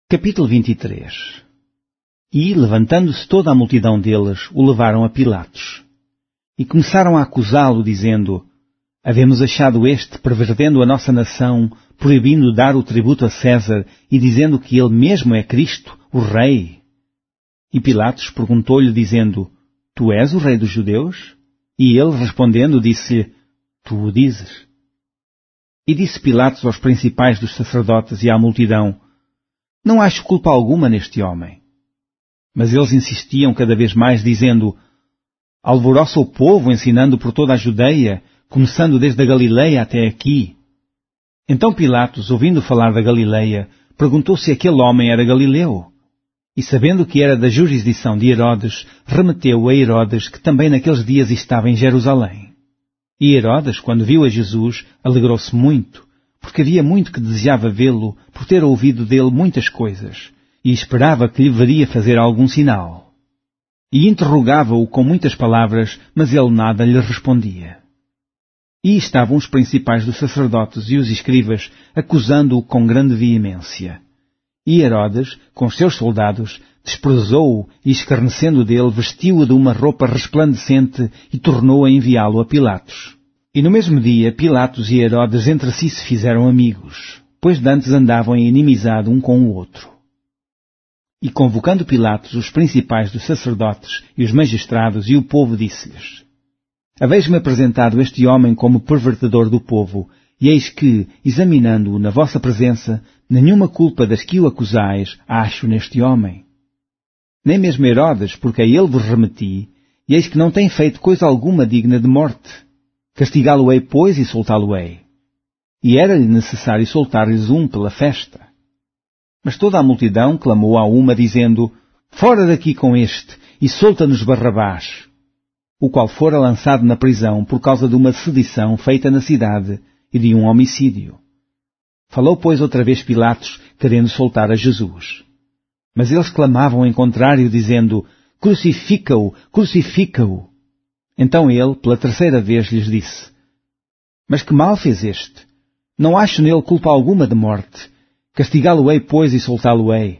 Capítulo 23. E, levantando-se toda a multidão deles, o levaram a Pilatos. E começaram a acusá-lo, dizendo: Havemos achado este, pervertendo a nossa nação, proibindo dar o tributo a César, e dizendo que ele mesmo é Cristo, o Rei. E Pilatos perguntou-lhe, dizendo: Tu és o Rei dos Judeus? E ele, respondendo, disse-lhe: Tu o dizes. E disse Pilatos aos principais dos sacerdotes e à multidão: Não acho culpa alguma neste homem. Mas eles insistiam cada vez mais, dizendo: Alvoroça o povo, ensinando por toda a Judeia, começando desde a Galileia até aqui. Então Pilatos, ouvindo falar da Galileia, perguntou se aquele homem era galileu. E sabendo que era da jurisdição de Herodes, remeteu a Herodes, que também naqueles dias estava em Jerusalém. E Herodes, quando viu a Jesus, alegrou-se muito, porque havia muito que desejava vê-lo, por ter ouvido dele muitas coisas, e esperava que lhe veria fazer algum sinal. E interrogava-o com muitas palavras, mas ele nada lhe respondia. E estavam os principais dos sacerdotes e os escribas, acusando-o com grande veemência. E Herodes, com os seus soldados, desprezou-o e, escarnecendo dele, vestiu-o de uma roupa resplandecente e tornou a enviá-lo a Pilatos. E no mesmo dia, Pilatos e Herodes entre si se fizeram amigos, pois dantes andavam em inimizade um com o outro. E convocando Pilatos os principais dos sacerdotes e os magistrados e o povo, disse-lhes: Haveis-me apresentado este homem como pervertedor do povo, e eis que, examinando-o na vossa presença, nenhuma culpa das que o acusais acho neste homem. Nem mesmo Herodes, porque a ele vos remeti, e eis que não tem feito coisa alguma digna de morte. Castigá-lo-ei, pois, e soltá-lo-ei. E era-lhe necessário soltar-lhes um pela festa. Mas toda a multidão clamou a uma, dizendo: Fora daqui com este, e solta-nos Barrabás, o qual fora lançado na prisão por causa de uma sedição feita na cidade e de um homicídio. Falou, pois, outra vez Pilatos, querendo soltar a Jesus. Mas eles clamavam em contrário, dizendo: Crucifica-o, crucifica-o. Então ele, pela terceira vez, lhes disse: Mas que mal fez este? Não acho nele culpa alguma de morte. Castigá-lo-ei, pois, e soltá-lo-ei.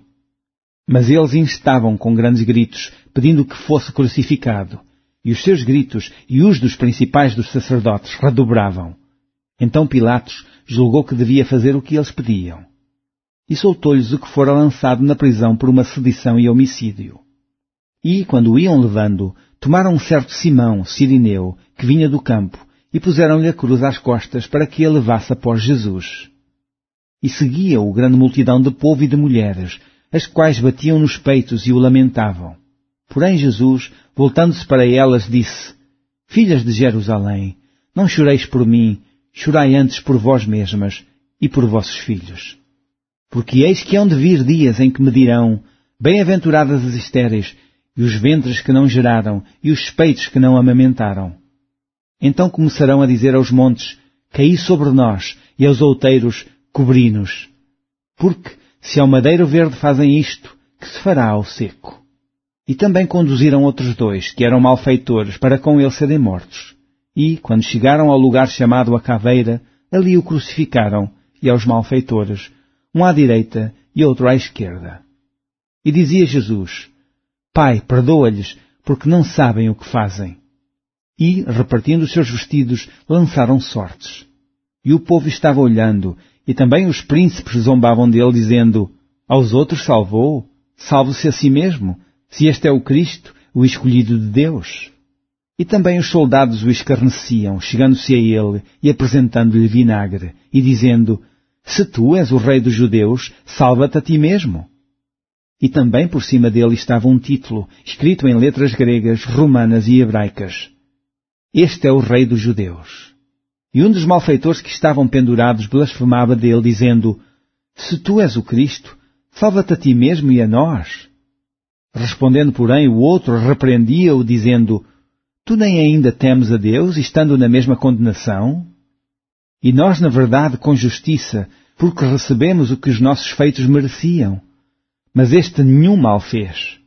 Mas eles instavam com grandes gritos, pedindo que fosse crucificado. E os seus gritos e os dos principais dos sacerdotes redobravam. Então Pilatos julgou que devia fazer o que eles pediam. E soltou-lhes o que fora lançado na prisão por uma sedição e homicídio. E, quando o iam levando, tomaram um certo Simão, sirineu, que vinha do campo, e puseram-lhe a cruz às costas para que a levasse após Jesus. E seguia-o grande multidão de povo e de mulheres, as quais batiam nos peitos e o lamentavam. Porém Jesus, voltando-se para elas, disse: Filhas de Jerusalém, não choreis por mim, chorai antes por vós mesmas e por vossos filhos. Porque eis que hão de vir dias em que me dirão: Bem-aventuradas as estéreis, e os ventres que não geraram, e os peitos que não amamentaram. Então começarão a dizer aos montes: Caí sobre nós, e aos outeiros: Cobri-nos. Porque, se ao madeiro verde fazem isto, que se fará ao seco? E também conduziram outros dois, que eram malfeitores, para com ele serem mortos. E, quando chegaram ao lugar chamado a Caveira, ali o crucificaram, e aos malfeitores, um à direita e outro à esquerda. E dizia Jesus: Pai, perdoa-lhes, porque não sabem o que fazem. E, repartindo os seus vestidos, lançaram sortes. E o povo estava olhando, e também os príncipes zombavam dele, dizendo: Aos outros salvou, salve-se a si mesmo, se este é o Cristo, o escolhido de Deus. E também os soldados o escarneciam, chegando-se a ele e apresentando-lhe vinagre, e dizendo: Se tu és o rei dos judeus, salva-te a ti mesmo. E também por cima dele estava um título, escrito em letras gregas, romanas e hebraicas: Este é o rei dos judeus. E um dos malfeitores que estavam pendurados blasfemava dele, dizendo: Se tu és o Cristo, salva-te a ti mesmo e a nós. Respondendo, porém, o outro repreendia-o, dizendo: Tu nem ainda temes a Deus, estando na mesma condenação? E nós, na verdade, com justiça, porque recebemos o que os nossos feitos mereciam. Mas este nenhum mal fez.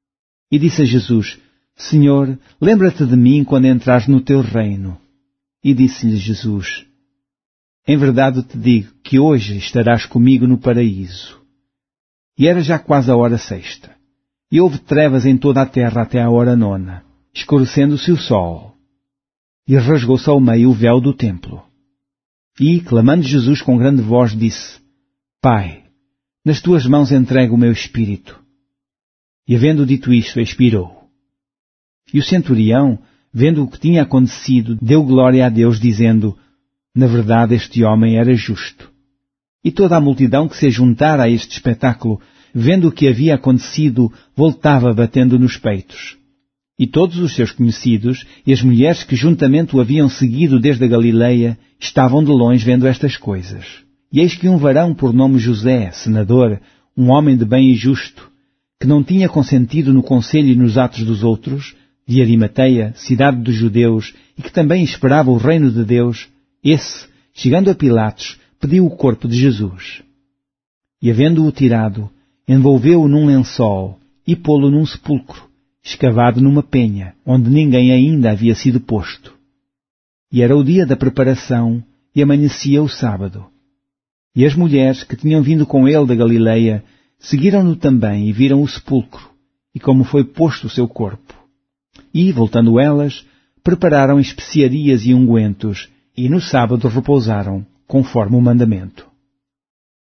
E disse a Jesus: Senhor, lembra-te de mim quando entrares no teu reino. E disse-lhe Jesus: Em verdade te digo que hoje estarás comigo no paraíso. E era já quase a hora sexta. E houve trevas em toda a terra até à hora nona, escurecendo-se o sol. E rasgou-se ao meio o véu do templo. E, clamando Jesus com grande voz, disse: Pai, nas tuas mãos entrego o meu espírito. E havendo dito isto, expirou. E o centurião, vendo o que tinha acontecido, deu glória a Deus, dizendo: Na verdade este homem era justo. E toda a multidão que se juntara a este espetáculo, vendo o que havia acontecido, voltava batendo nos peitos. E todos os seus conhecidos e as mulheres que juntamente o haviam seguido desde a Galileia estavam de longe vendo estas coisas. E eis que um varão por nome José, senador, um homem de bem e justo, que não tinha consentido no conselho e nos atos dos outros, de Arimateia, cidade dos judeus, e que também esperava o reino de Deus, esse, chegando a Pilatos, pediu o corpo de Jesus. E havendo-o tirado, envolveu-o num lençol e pô-lo num sepulcro, escavado numa penha, onde ninguém ainda havia sido posto. E era o dia da preparação, e amanhecia o sábado. E as mulheres que tinham vindo com ele da Galileia seguiram-no também e viram o sepulcro, e como foi posto o seu corpo. E, voltando elas, prepararam especiarias e ungüentos, e no sábado repousaram, conforme o mandamento.